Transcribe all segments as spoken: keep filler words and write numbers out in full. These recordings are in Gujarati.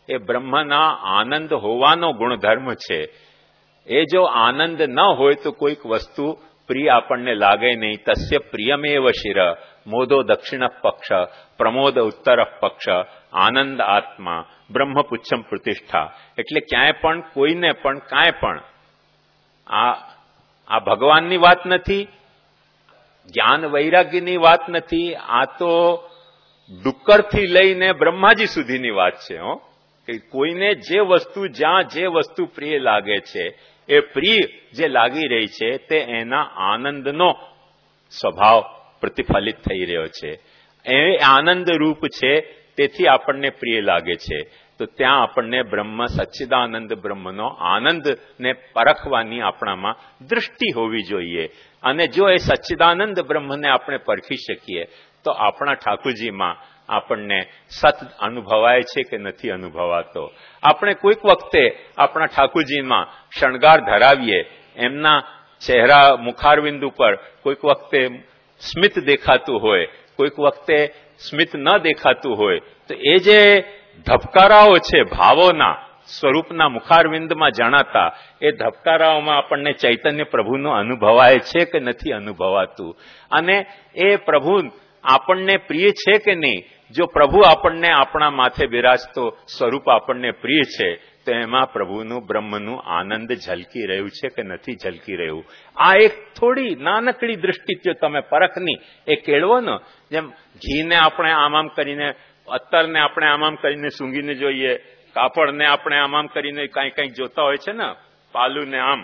એ બ્રહ્મના આનંદ હોવાનો ગુણધર્મ છે. એ જો આનંદ ન હોય તો કોઈક વસ્તુ પ્રિય આપણને લાગે નહીં. તસ્ય પ્રિયમેવ શિર મોદો દક્ષિણ પક્ષ પ્રમોદ ઉત્તર પક્ષ આનંદ આત્મા બ્રહ્મપુચ્છમ પ્રતિષ્ઠા. એટલે ક્યાંય પણ કોઈને પણ કાંઈ પણ આ આ ભગવાનની વાત નથી, જ્ઞાન વૈરાગ્યની વાત નથી. આ તો ડુક્કરથી લઈને બ્રહ્માજી સુધીની વાત છે. હો કે કોઈને જે વસ્તુ જ્યાં જે વસ્તુ પ્રિય લાગે છે એ પ્રિય જે લાગી રહી છે તે એના આનંદનો સ્વભાવ પ્રતિફલિત થઈ રહ્યો છે. એ આનંદ રૂપ છે, તેથી આપણને પ્રિય લાગે છે. તો ત્યાં આપણને બ્રહ્મ સચ્ચિદાનંદ બ્રહ્મનો આનંદને પરખવાની આપણામાં દૃષ્ટિ હોવી જોઈએ. અને જો એ સચ્ચિદાનંદ બ્રહ્મને આપણે પરખી શકીએ તો આપણા ઠાકુરજીમાં આપણને સત અનુભવાય છે કે નથી અનુભવાતો. આપણે કોઈક વખતે આપણા ઠાકુરજીમાં શણગાર ધરાવીએ, એમના ચહેરા મુખારવિંદ ઉપર કોઈક વખતે સ્મિત દેખાતું હોય, કોઈક વખતે સ્મિત ન દેખાતું હોય, તો એ જે ધબકારાઓ છે ભાવોના સ્વરૂપના મુખારવિંદમાં જણાતા, એ ધબકારાઓમાં આપણને ચૈતન્ય પ્રભુનો અનુભવાય છે કે નથી અનુભવાતું. અને એ પ્રભુ આપણને પ્રિય છે કે નહીં. જો પ્રભુ આપણને આપણા માથે બિરાજતો સ્વરૂપ આપણને પ્રિય છે તો એમાં પ્રભુનું બ્રહ્મનું આનંદ ઝલકી રહ્યું છે કે નથી ઝલકી રહ્યું. આ એક થોડી નાનકડી દૃષ્ટિ જો તમે પરખની એ કેળવો ને, જેમ ઘીને આપણે આમ આમ કરીને, અત્તરને આપણે આમ આમ કરીને સૂંઘીને જોઈએ, કાપડને આપણે આમ આમ કરીને કાંઈ કાંઈક જોતા હોય છે ને, પાલુને આમ.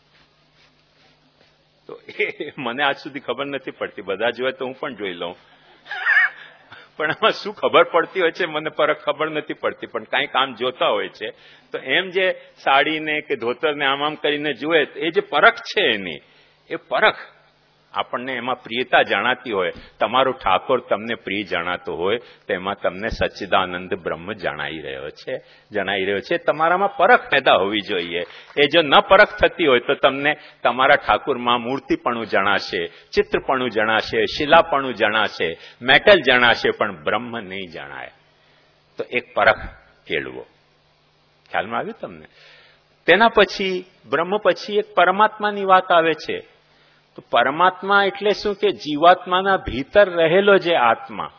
તો એ મને આજ સુધી ખબર નથી પડતી. બધા જોવે તો હું પણ જોઈ લઉં, પણ આમાં શું ખબર પડતી હોય છે મને પરખ ખબર નથી પડતી. પણ કાંઈક આમ જોતા હોય છે તો એમ જે સાડીને કે ધોતરને આમ આમ કરીને જુએ, એ જે પરખ છે એની, એ પરખ આપણને એમાં પ્રિયતા જણાતી હોય. તમારો ઠાકોર તમને પ્રિય જણાતો હોય તો એમાં તમને સચ્ચિદાનંદ બ્રહ્મ જણાઈ રહ્યો છે જણાઈ રહ્યો છે તમારામાં પરખ પેદા હોવી જોઈએ. એ જો ન પરખ થતી હોય તો તમને તમારા ઠાકુરમાં મૂર્તિપણું જણાશે, ચિત્રપણું જણાશે, શિલાપણું જણાશે, મેટલ જણાશે, પણ બ્રહ્મ નહીં જણાય. તો એક પરખ કેળવો. ખ્યાલમાં આવ્યું તમને? તેના પછી બ્રહ્મ પછી એક પરમાત્માની વાત આવે છે. તો પરમાત્મા એટલે શું કે જીવાત્માના ભીતર રહેલો જે આત્મા,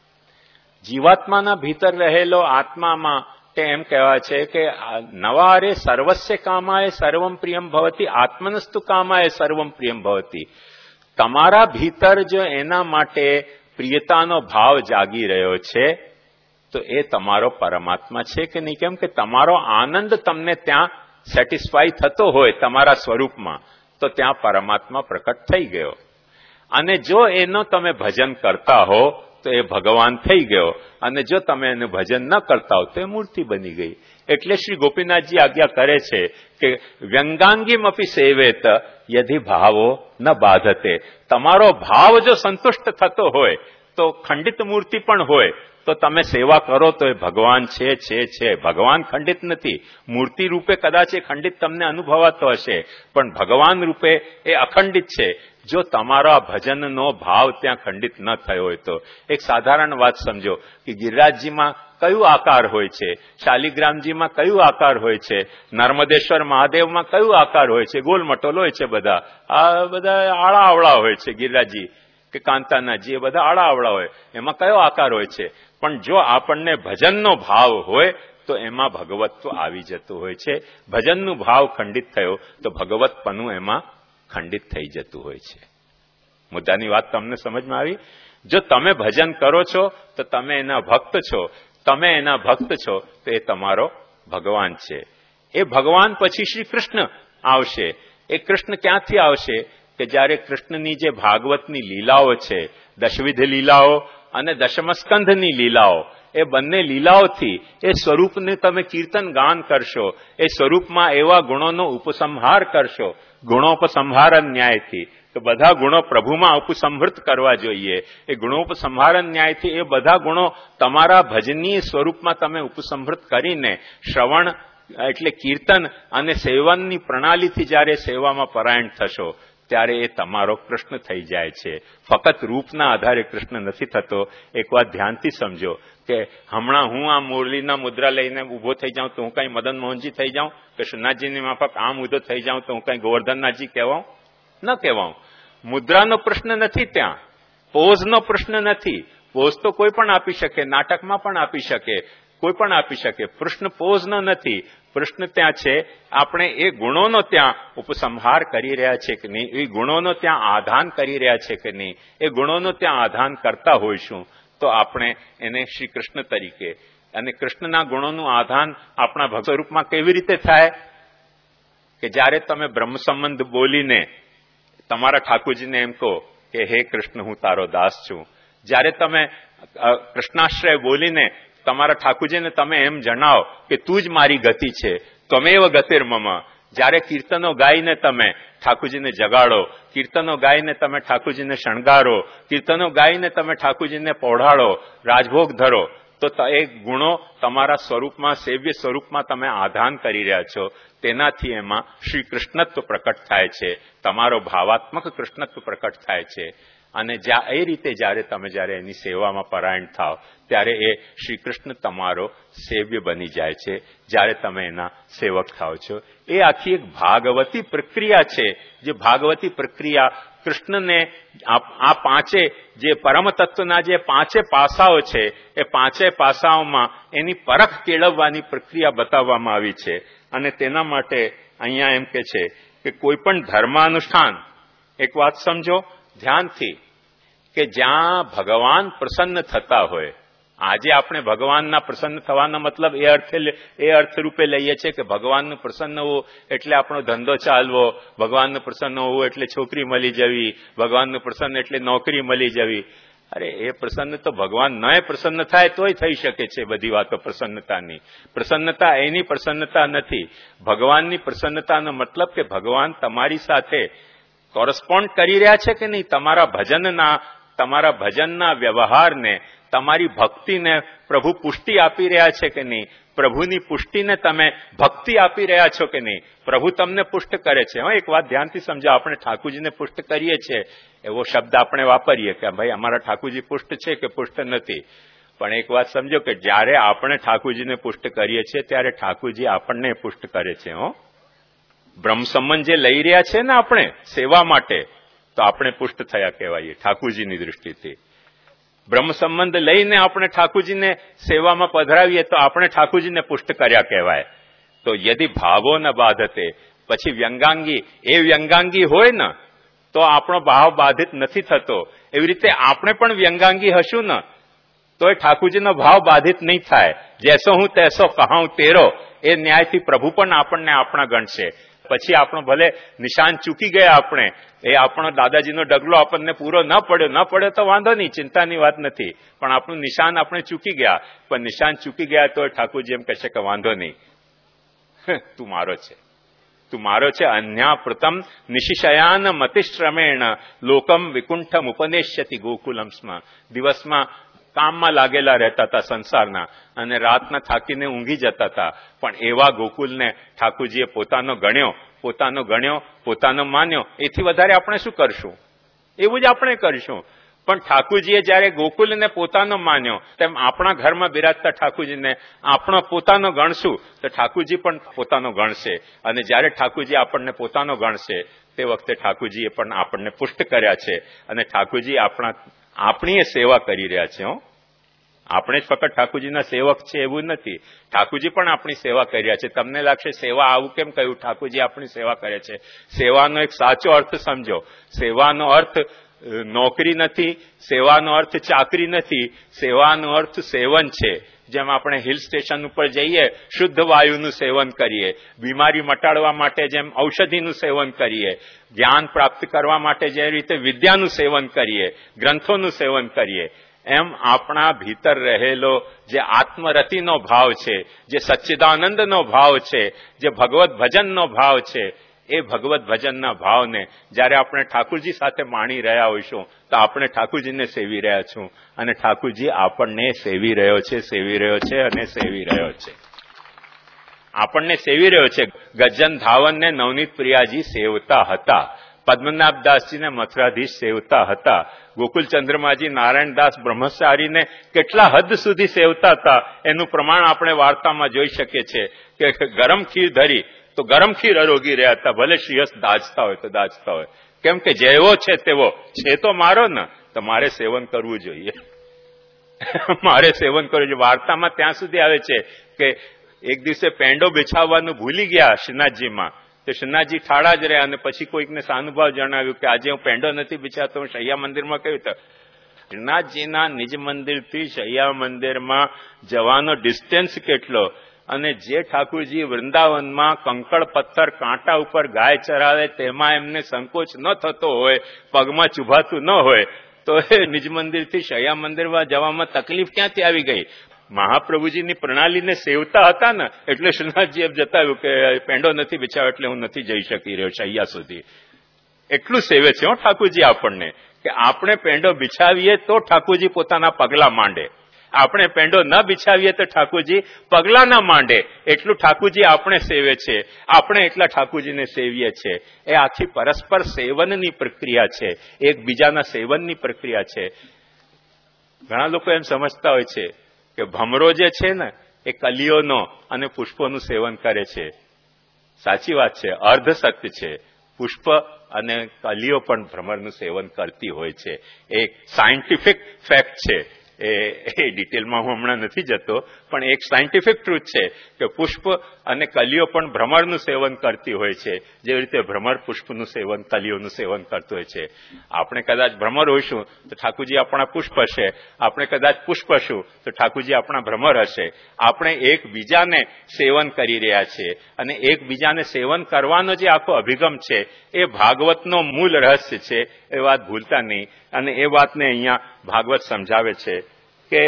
જીવાત્માના ભીતર રહેલો આત્મામાં તે એમ કહેવાય છે કે નવારે સર્વસ્ય કામાય સર્વમ પ્રિયમ ભવતી આત્મનસ્તુ કામાય સર્વમ પ્રિયમ ભવતી. તમારા ભીતર જો એના માટે પ્રિયતાનો ભાવ જાગી રહ્યો છે તો એ તમારો પરમાત્મા છે કે નહીં? કેમ કે તમારો આનંદ તમને ત્યાં સેટિસ્ફાઈ થતો હોય તમારા સ્વરૂપમાં, તો ત્યાં પરમાત્મા પ્રકટ થઈ ગયો. અને જો એનો તમે ભજન કરતા હો તો એ ભગવાન થઈ ગયો. અને જો તમે એનું ભજન ન કરતા હો તો એ મૂર્તિ બની ગઈ. એટલે શ્રી ગોપીનાથજી આજ્ઞા કરે છે કે વ્યંગાંગીમ અપી સેવેત યદિ ભાવો ન બાધતે. તમારો ભાવ જો સંતુષ્ટ થતો હોય તો ખંડિત મૂર્તિ પણ હોય તો તમે સેવા કરો તો એ ભગવાન છે છે છે ભગવાન ખંડિત નથી. મૂર્તિ રૂપે કદાચ એ ખંડિત તમને અનુભવાતો હશે, પણ ભગવાન રૂપે એ અખંડિત છે. જો તમારા ભજનનો ભાવ ત્યાં ખંડિત ન થયો હોય તો. એક સાધારણ વાત સમજો કે ગિરિરાજજીમાં કયું આકાર હોય છે, શાલિગ્રામજીમાં કયું આકાર હોય છે, નર્મદેશ્વર મહાદેવમાં કયું આકાર હોય છે? ગોલ મટોલ હોય છે બધા. આ બધા આળા આવળા હોય છે. ગિરિરાજજી કે કાંતાનાજી એ બધા આળા આવળા હોય, એમાં કયો આકાર હોય છે? પણ જો આપણને ભજનનો ભાવ હોય તો એમાં ભગવત્વ આવી જતું હોય છે. ભજનનો ભાવ ખંડિત થયો તો ભગવતપણું એમાં ખંડિત થઈ જતું હોય છે. મુદ્દાની વાત તમને સમજમાં આવી? જો તમે ભજન કરો છો તો તમે એના ભક્ત છો, તમે એના ભક્ત છો તો એ તમારો ભગવાન છે. એ ભગવાન પછી શ્રી કૃષ્ણ આવશે. એ કૃષ્ણ ક્યાંથી આવશે? કે જયારે કૃષ્ણની જે ભાગવતની લીલાઓ છે, દશવિધ લીલાઓ અને દશમસ્કંધની લીલાઓ, એ બંને લીલાઓથી એ સ્વરૂપને તમે કીર્તન ગાન કરશો, એ સ્વરૂપમાં એવા ગુણોનો ઉપસંહાર કરશો, ગુણોપસંહાર ન્યાયથી. તો બધા ગુણો પ્રભુમાં ઉપસંહૃત કરવા જોઈએ. એ ગુણોપસંહાર ન્યાયથી એ બધા ગુણો તમારા ભજનીય સ્વરૂપમાં તમે ઉપસંહૃત કરીને શ્રવણ એટલે કીર્તન અને સેવનની પ્રણાલીથી જયારે સેવામાં પરાયણ થશો ત્યારે એ તમારો કૃષ્ણ થઈ જાય છે. ફક્ત રૂપના આધારે કૃષ્ણ નથી થતો. એક વાત ધ્યાનથી સમજો કે હમણાં હું આ મુરલીના મુદ્રા લઈને ઉભો થઈ જાઉં તો હું કઈ મદન મોહનજી થઈ જાઉં, કે શ્રીનાથજીની માફક આમ ઉભો થઈ જાઉં તો હું કઈ ગોવર્ધનનાથજી કહેવાઉં? ન કહેવાઉં. મુદ્રાનો પ્રશ્ન નથી, ત્યાં પોઝનો પ્રશ્ન નથી. પોઝ તો કોઈ પણ આપી શકે, નાટકમાં પણ આપી શકે, કોઈ પણ આપી શકે. પ્રશ્ન પોઝનો નથી. પ્રશ્ન ત્યાં છે આપણે એ ગુણોનો ત્યાં ઉપસંહાર કરી રહ્યા છે કે નહીં, એ ગુણોનો ત્યાં આધાન કરી રહ્યા છે કે નહીં. એ ગુણોનો ત્યાં આધાન કરતા હોઈશું તો આપણે એને શ્રી કૃષ્ણ તરીકે, અને કૃષ્ણના ગુણોનું આધાન આપણા ભક્ત સ્વરૂપમાં કેવી રીતે થાય? કે જ્યારે તમે બ્રહ્મ સંબંધ બોલીને તમારા ઠાકોરજીને એમ કહો કે હે કૃષ્ણ હું તારો દાસ છું, જ્યારે તમે કૃષ્ણાશ્રય બોલીને તમારા ઠાકોરજીને તમે એમ જણાવો કે તું જ મારી ગતિ છે, ત્વમેવ ગતિર્મમ, જ્યારે કીર્તનો ગાઈને તમે ઠાકોરજીને જગાડો, કીર્તનો ગાઈને તમે ઠાકોરજીને શણગારો, કીર્તનો ગાઈને તમે ઠાકોરજીને પહોળાડો, રાજભોગ ધરો, તો એ ગુણો તમારા સ્વરૂપમાં, સેવ્ય સ્વરૂપમાં તમે આધાન કરી રહ્યા છો. તેનાથી એમાં શ્રી કૃષ્ણત્વ પ્રકટ થાય છે, તમારો ભાવાત્મક કૃષ્ણત્વ પ્રકટ થાય છે. અને એ રીતે જ્યારે તમે જ્યારે એની સેવામાં પરાયણ થાવ ત્યારે એ શ્રી કૃષ્ણ તમારો સેવ્ય બની જાય છે, જ્યારે તમે એના સેવક થાવ છો. એ આખી એક ભાગવતી પ્રક્રિયા છે, જે ભાગવતી પ્રક્રિયા કૃષ્ણને આ પાંચે જે પરમ તત્વના જે પાંચે પાસાઓ છે એ પાંચે પાસાઓમાં એની પરખ કેળવવાની પ્રક્રિયા બતાવવામાં આવી છે. અને તેના માટે અહીંયા એમ કે છે કે કોઈ પણ ધર્માનુષ્ઠાન, એક વાત સમજો ધ્યાનથી, કે જ્યાં ભગવાન પ્રસન્ન થતા હોય. આજે આપણે ભગવાનના પ્રસન્ન થવાનો મતલબ એ અર્થે એ અર્થરૂપે લઈએ છીએ કે ભગવાનનું પ્રસન્ન હોવું એટલે આપણો ધંધો ચાલવો, ભગવાનનું પ્રસન્ન હોવું એટલે છોકરી મળી જવી, ભગવાનનું પ્રસન્ન એટલે નોકરી મળી જવી. અરે એ પ્રસન્ન તો ભગવાન ન પ્રસન્ન થાય તોય થઈ શકે છે. બધી વાતો પ્રસન્નતાની, પ્રસન્નતા એની પ્રસન્નતા નથી. ભગવાનની પ્રસન્નતાનો મતલબ કે ભગવાન તમારી સાથે કોરસ્પોન્ડ કરી રહ્યા છે કે નહીં, તમારા ભજનના તમારા ભજનના વ્યવહારને, તમારી ભક્તિને પ્રભુ પુષ્ટિ આપી રહ્યા છે કે નહીં, પ્રભુની પુષ્ટિને તમે ભક્તિ આપી રહ્યા છો કે નહીં. પ્રભુ તમને પુષ્ટ કરે છે. હા, એક વાત ધ્યાનથી સમજો, આપણે ઠાકોરજીને પુષ્ટ કરીએ છીએ એવો શબ્દ આપણે વાપરીએ કે ભાઈ અમારા ઠાકોરજી પુષ્ટ છે કે પુષ્ટ નથી. પણ એક વાત સમજો કે જ્યારે આપણે ઠાકોરજીને પુષ્ટ કરીએ છીએ ત્યારે ઠાકોરજી આપણને પુષ્ટ કરે છે. હો, બ્રહ્મ સંબંધ જે લઈ રહ્યા છે ને આપણે સેવા માટે, તો આપણે પુષ્ટ થયા કહેવાય ઠાકોરજીની દૃષ્ટિથી. બ્રહ્મ સંબંધ લઈને આપણે ઠાકોરજીને સેવામાં પધરાવીએ તો આપણે ઠાકોરજીને પુષ્ટ કર્યા કહેવાય. તો યદિ ભાવો ન બાધતે, પછી વ્યંગાંગી, એ વ્યંગાંગી હોય ને તો આપણો ભાવ બાધિત નથી થતો. એવી રીતે આપણે પણ વ્યંગાંગી હશું ને તો એ ઠાકોરજીનો ભાવ બાધિત નહીં થાય. જેસો હું તેસો કહાઉં તેરો, એ ન્યાયથી પ્રભુ પણ આપણને આપણા ગણશે. પછી આપણો ભલે નિશાન ચૂકી ગયા આપણે, એ આપણો દાદાજીનો ડગલો આપણને પૂરો ન પડ્યો ન પડ્યો તો વાંધો નહીં, ચિંતાની વાત નથી. પણ આપણું નિશાન આપણે ચૂકી ગયા, પણ નિશાન ચૂકી ગયા તો ઠાકોરજી એમ કહેશે કે વાંધો નહીં, તું મારો છે, તું મારો છે. અન્યાપ્રતમ નિશિશયાન મતિશ્રમેણ લોકમ વિકુંઠમ ઉપદેશ્યતિ ગોકુલમ સ્મ. દિવસમાં કામમાં લાગેલા રહેતા હતા સંસારના, અને રાતના થાકીને ઊંઘી જતા હતા. પણ એવા ગોકુલને ઠાકોરજીએ પોતાનો ગણ્યો, પોતાનો ગણ્યો, પોતાનો માન્યો. એથી વધારે આપણે શું કરશું? એવું જ આપણે કરીશું. પણ ઠાકોરજીએ જયારે ગોકુલને પોતાનો માન્યો, તેમ આપણા ઘરમાં બિરાજતા ઠાકોરજીને આપણો પોતાનો ગણશું તો ઠાકોરજી પણ પોતાનો ગણશે. અને જયારે ઠાકોરજી આપણને પોતાનો ગણશે તે વખતે ઠાકોરજીએ પણ આપણને પુષ્ટ કર્યા છે. અને ઠાકોરજી આપણા આપણી સેવા કરી રહ્યા છે. હો, આપણે જ ફક્ત ઠાકોરજીના સેવક છે એવું નથી, ઠાકોરજી પણ આપણી સેવા કરી રહ્યા છે. તમને લાગશે સેવા આવું કેમ કહ્યું, ઠાકોરજી આપણી સેવા કરે છે. સેવાનો એક સાચો અર્થ સમજો. સેવાનો અર્થ નોકરી નથી, સેવાનો અર્થ ચાકરી નથી, સેવાનો અર્થ સેવન છે. જેમ આપણે હિલ સ્ટેશન ઉપર જઈએ શુદ્ધ વાયુનું સેવન કરીએ, બીમારી મટાડવા માટે જેમ ઔષધિનું સેવન કરીએ, જ્ઞાન પ્રાપ્ત કરવા માટે જે રીતે વિદ્યાનું સેવન કરીએ, ગ્રંથોનું સેવન કરીએ, એમ આપણા ભીતર રહેલો જે આત્મરતિનો ભાવ છે, જે સચ્ચિદાનંદનો ભાવ છે, જે ભગવત ભજનનો ભાવ છે, એ ભગવત ભજનના ભાવને જયારે આપણે ઠાકોરજી સાથે માણી રહ્યા હોઈશું તો આપણે ઠાકોરજીને સેવી રહ્યા છું, અને ઠાકોરજી આપણને સેવી રહ્યો છે, સેવી રહ્યો છે અને સેવી રહ્યો છે. આપણને સેવી રહ્યો છે. ગજ્જન ધાવનને નવનીત પ્રિયાજી સેવતા હતા. પદ્મનાભદાસજીને મથુરાધીશ સેવતા હતા. ગોકુલચંદ્રમાજી નારાયણદાસ બ્રહ્મચારીને કેટલા હદ સુધી સેવતા હતા એનું પ્રમાણ આપણે વાર્તામાં જોઈ શકીએ છીએ કે ગરમ ખીર ધરી તો ગરમ ખીર અરોગી રહ્યા હતા, ભલે શ્રીહસ્ત દાજતા હોય તો દાજતા હોય. કેમ કે જેવો છે તેવો છે તો મારો ને, તો મારે સેવન કરવું જોઈએ. મારે સેવન કરવું જોઈએ. વાર્તામાં ત્યાં સુધી આવે છે કે એક દિવસે પેંડો બિછાવવાનું ભૂલી ગયા શ્રીનાથજીમાં, તો શ્રીનાથજી ઠાડા જ રહ્યા અને પછી કોઈકને સાનુભાવ જણાવ્યું કે આજે હું પેંડો નથી બિછાતો, હું શૈયા મંદિરમાં કહ્યું તો શ્રીનાથજીના નિજ મંદિરથી શૈયા મંદિરમાં જવાનો ડિસ્ટન્સ કેટલો, અને જે ઠાકુરજી વૃંદાવનમાં કંકળ પથ્થર કાંટા ઉપર ગાય ચરાવે તેમાં એમને સંકોચ ન થતો હોય, પગમાં ચુભાતું ન હોય, તો એ નિજ મંદિરથી શૈયા મંદિરમાં જવામાં તકલીફ ક્યાંથી આવી ગઈ? મહાપ્રભુજીની પ્રણાલીને સેવતા હતા ને એટલે શ્રીનાથજી એમ જતાવ્યું કે પેંડો નથી બિછાવ્યો એટલે હું નથી જઈ શકી રહ્યો શૈયા સુધી. એટલું સેવે છે હો ઠાકુરજી આપણને કે આપણે પેંડો બિછાવીએ તો ઠાકુરજી પોતાના પગલા માંડે, આપણે પેંડો ન બિછાવીએ તો ઠાકુરજી પગલા ન માંડે. એટલું ઠાકુરજી આપણે સેવે છે, આપણે એટલા ઠાકુરજીને સેવીએ છીએ. એ આખી પરસ્પર સેવનની પ્રક્રિયા છે, એકબીજાના સેવનની પ્રક્રિયા છે. ઘણા લોકો એમ સમજતા હોય છે કે ભમરો જે છે ને એ કલીઓનો અને પુષ્પોનું સેવન કરે છે. સાચી વાત છે, અર્ધ સત્ય છે. પુષ્પ અને કલીઓ પણ ભ્રમરનું સેવન કરતી હોય છે. એક સાયન્ટિફિક ફેક્ટ છે. એ ડિટેલમાં હું હમણાં નથી જતો, પણ એક સાયન્ટિફિક ટ્રુથ છે કે પુષ્પ અને કલીઓ પણ ભ્રમરનું સેવન કરતી હોય છે, જેવી રીતે ભ્રમર પુષ્પનું સેવન કલીઓનું સેવન કરતું હોય છે. આપણે કદાચ ભ્રમર હોઈશું તો ઠાકુરજી આપણા પુષ્પ હશે, આપણે કદાચ પુષ્પ હશું તો ઠાકુરજી આપણા ભ્રમર હશે. આપણે એકબીજાને સેવન કરી રહ્યા છીએ, અને એકબીજાને સેવન કરવાનો જે આખો અભિગમ છે એ ભાગવતનો મૂળ રહસ્ય છે. એ વાત ભૂલતા નહીં. અને એ વાતને અહીંયા ભાગવત સમજાવે છે કે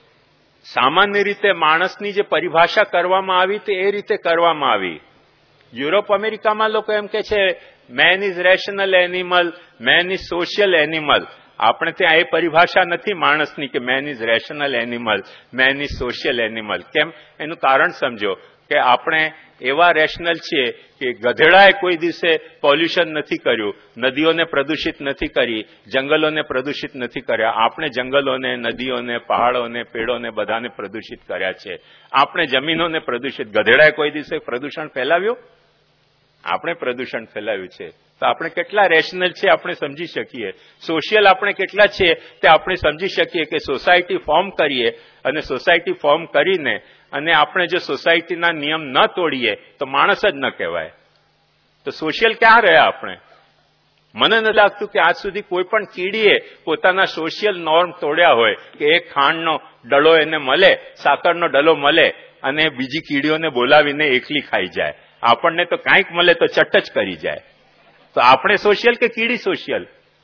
સામાન્ય રીતે માણસની જે પરિભાષા કરવામાં આવી તે એ રીતે કરવામાં આવી. યુરોપ અમેરિકામાં લોકો એમ કે છે man is rational animal, man is social animal. આપણે ત્યાં એ પરિભાષા નથી માણસની કે man is rational animal, man is social animal. કેમ? એનું કારણ સમજો કે આપણે એવા રેશનલ છીએ કે ગધેડાએ કોઈ દિવસે પોલ્યુશન નથી કર્યું, નદીઓને પ્રદૂષિત નથી કરી, જંગલોને પ્રદૂષિત નથી કર્યા. આપણે જંગલોને, નદીઓને, પહાડોને, પેડોને બધાને પ્રદૂષિત કર્યા છે. આપણે જમીનોને પ્રદૂષિત, ગધેડાએ કોઈ દિવસે પ્રદૂષણ ફેલાવ્યું? આપણે પ્રદૂષણ ફેલાવ્યું છે. તો આપણે કેટલા રેશનલ છે આપણે સમજી શકીએ. સોશિયલ આપણે કેટલા છીએ તે આપણે સમજી શકીએ કે સોસાયટી ફોર્મ કરીએ, અને સોસાયટી ફોર્મ કરીને અને આપણે જો સોસાયટીના નિયમ ન તોડીએ તો માણસ જ ન કહેવાય. તો સોશિયલ ક્યાં રહ્યા આપણે? મને ન લાગતું કે આજ સુધી કોઈ પણ કીડીએ પોતાના સોશિયલ નોર્મ તોડ્યા હોય કે એક ખાંડનો ડલો એને મળે, સાકરનો ડલો મળે અને બીજી કીડીઓને બોલાવીને એકલી ખાઈ જાય. આપણને તો કાંઈક મળે તો ચટ જ કરી જાય. તો આપણે સોશિયલ કે કીડી સોશિયલ?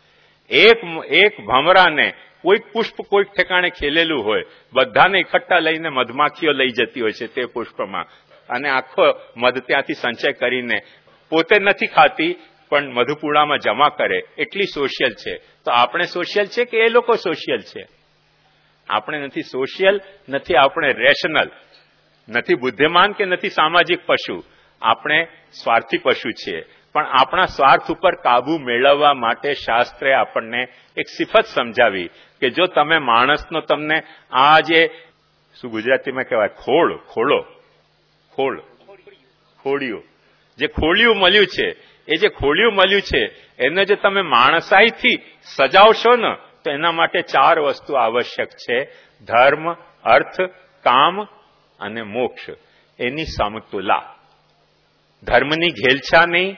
એક એક ભમરાને કોઈક પુષ્પ કોઈક ઠેકાણે ખેલેલું હોય, બધાને એકઠા લઈને મધમાખીઓ લઈ જતી હોય છે તે પુષ્પમાં, અને આખો મધ ત્યાંથી સંચય કરીને પોતે નથી ખાતી પણ મધુપુડામાં જમા કરે. એટલી સોશિયલ છે. તો આપણે સોશિયલ છે કે એ લોકો સોશિયલ છે? આપણે નથી સોશિયલ, નથી આપણે રેશનલ, નથી બુદ્ધિમાન કે નથી સામાજિક પશુ. આપણે સ્વાર્થી પશુ છીએ. પણ આપણા સ્વાર્થ ઉપર કાબુ મેળવવા માટે શાસ્ત્રે આપણને એક સિફત સમજાવી કે જો તમે માણસનો તમને આ જે શું ગુજરાતીમાં કહેવાય ખોળ, ખોળો, ખોળ, ખોડિયું, જે ખોડિયું મળ્યું છે, એ જે ખોડિયું મળ્યું છે એને જો તમે માણસાઈથી સજાવશો ને તો એના માટે ચાર વસ્તુ આવશ્યક છે: ધર્મ, અર્થ, કામ અને મોક્ષ. એની સમતુલા. ધર્મની ઘેલછા નહીં,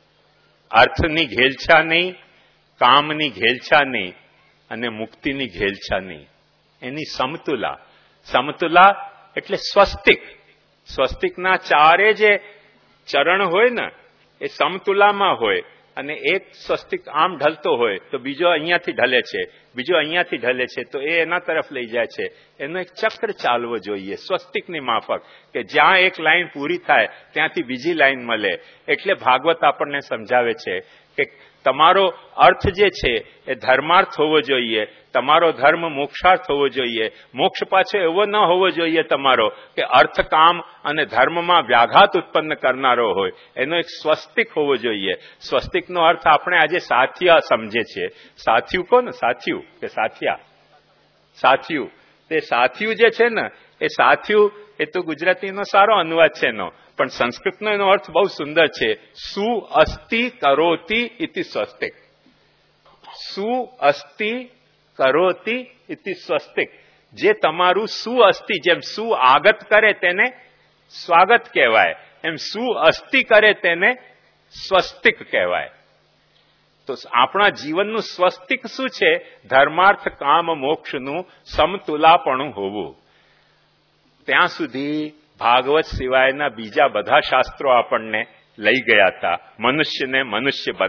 અર્થની ઘેલછા નહીં, કામની ઘેલછા નહીં અને મુક્તિની ઘેલછા નહીં. એની સમતુલા. સમતુલા એટલે સ્વસ્તિક. સ્વસ્તિકના ચારે જે ચરણ હોય ને એ સમતુલામાં હોય, અને એક સ્વસ્તિક આમ ઢલતો હોય તો બીજો અહીંયાથી ઢલે છે, બીજો અહીંયાથી ઢલે છે, તો એ એના તરફ લઈ જાય છે. એનો એક ચક્ર ચાલવો જોઈએ સ્વસ્તિકની માફક, કે જ્યાં એક લાઈન પૂરી થાય ત્યાંથી બીજી લાઈન મળે. એટલે ભાગવત આપણને સમજાવે છે કે તમારો અર્થ જે છે એ ધર્માર્થ હોવો જોઈએ, તમારો ધર્મ મોક્ષાર્થ હોવો જોઈએ. મોક્ષ પાછો એવો ન હોવો જોઈએ તમારો કે અર્થકામ અને ધર્મમાં વ્યાઘાત ઉત્પન્ન કરનારો હોય. એનો એક સ્વસ્તિક હોવો જોઈએ. સ્વસ્તિકનો અર્થ આપણે આજે સાથિયા સમજે છે. સાથિયું કોને? સાથિયું કે સાથિયા? સાથિયું. તે સાથિયું જે છે ને એ સાથિયું એ તો ગુજરાતીનો સારો અનુવાદ છે એનો, પણ સંસ્કૃતનો એનો અર્થ બહુ સુંદર છે. સુ અસ્તિ કરોતિ ઇતિ સ્વસ્તિક. સુ અસ્તિ કરોતિ ઇતિ સ્વસ્તિક. જે તમારું સુ અસ્તિ, જેમ સુ આગત કરે તેને સ્વાગત કહેવાય, એમ સુ અસ્તિ કરે તેને સ્વસ્તિક કહેવાય. તો આપણા જીવનનું સ્વસ્તિક શું છે? ધર્માર્થ કામ મોક્ષનું સમતુલાપણું હોવું. ત્યાં સુધી ભાગવત સિવાયના બીજા બધા શાસ્ત્રો આપણને લઈ ગયા હતા મનુષ્યને મનુષ્ય